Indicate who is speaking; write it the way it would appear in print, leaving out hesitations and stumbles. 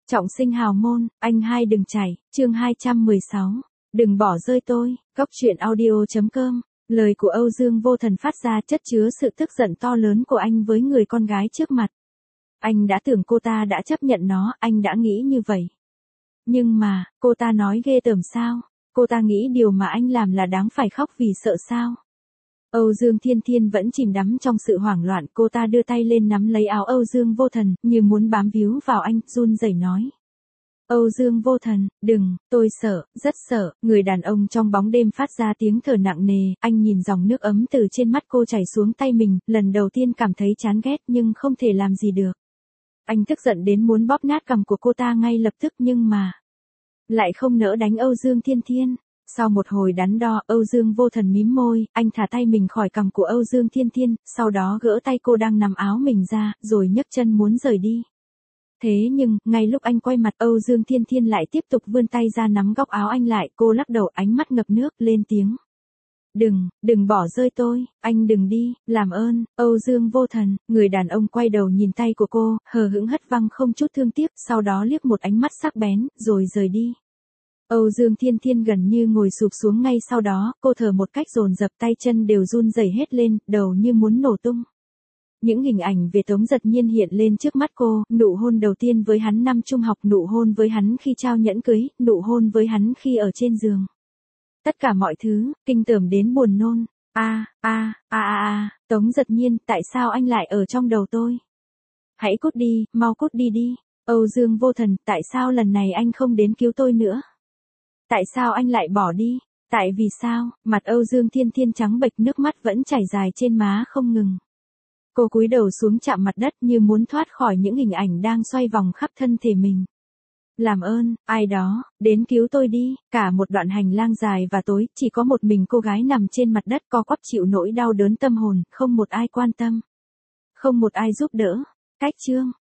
Speaker 1: Trọng sinh hào môn, anh hai đừng chảy, chương 216. Đừng bỏ rơi tôi, Cóc truyện audio.com. Lời của Âu Dương Vô Thần phát ra chất chứa sự tức giận to lớn của anh với người con gái trước mặt. Anh đã tưởng cô ta đã chấp nhận nó, anh đã nghĩ như vậy. Nhưng mà, cô ta nói ghê tởm sao? Cô ta nghĩ điều mà anh làm là đáng phải khóc vì sợ sao? Âu Dương Thiên Thiên vẫn chìm đắm trong sự hoảng loạn, cô ta đưa tay lên nắm lấy áo Âu Dương Vô Thần, như muốn bám víu vào anh, run rẩy nói. Âu Dương Vô Thần, đừng, tôi sợ, rất sợ, người đàn ông trong bóng đêm phát ra tiếng thở nặng nề, anh nhìn dòng nước ấm từ trên mắt cô chảy xuống tay mình, lần đầu tiên cảm thấy chán ghét nhưng không thể làm gì được. Anh tức giận đến muốn bóp nát cằm của cô ta ngay lập tức nhưng mà lại không nỡ đánh Âu Dương Thiên Thiên. Sau một hồi đắn đo, Âu Dương Vô Thần mím môi, anh thả tay mình khỏi cằm của Âu Dương Thiên Thiên, sau đó gỡ tay cô đang nắm áo mình ra, rồi nhấc chân muốn rời đi. Thế nhưng, ngay lúc anh quay mặt, Âu Dương Thiên Thiên lại tiếp tục vươn tay ra nắm góc áo anh lại, cô lắc đầu, ánh mắt ngập nước, lên tiếng. Đừng bỏ rơi tôi, anh đừng đi, làm ơn, Âu Dương Vô Thần. Người đàn ông quay đầu nhìn tay của cô, hờ hững hất văng không chút thương tiếc, sau đó liếc một ánh mắt sắc bén, rồi rời đi. Âu Dương Thiên Thiên gần như ngồi sụp xuống ngay sau đó, cô thở một cách dồn dập, tay chân đều run rẩy hết lên, đầu như muốn nổ tung. Những hình ảnh về Tống Giật Nhiên hiện lên trước mắt cô, nụ hôn đầu tiên với hắn năm trung học, nụ hôn với hắn khi trao nhẫn cưới, nụ hôn với hắn khi ở trên giường. Tất cả mọi thứ, kinh tởm đến buồn nôn. Tống Giật Nhiên, tại sao anh lại ở trong đầu tôi? Hãy cút đi, mau cút đi đi. Âu Dương Vô Thần, tại sao lần này anh không đến cứu tôi nữa? Tại sao anh lại bỏ đi? Tại vì sao? Mặt Âu Dương Thiên Thiên trắng bệch, nước mắt vẫn chảy dài trên má không ngừng. Cô cúi đầu xuống chạm mặt đất như muốn thoát khỏi những hình ảnh đang xoay vòng khắp thân thể mình. Làm ơn, ai đó, đến cứu tôi đi. Cả một đoạn hành lang dài và tối, chỉ có một mình cô gái nằm trên mặt đất co quắp chịu nỗi đau đớn tâm hồn, không một ai quan tâm. Không một ai giúp đỡ. Cách chương.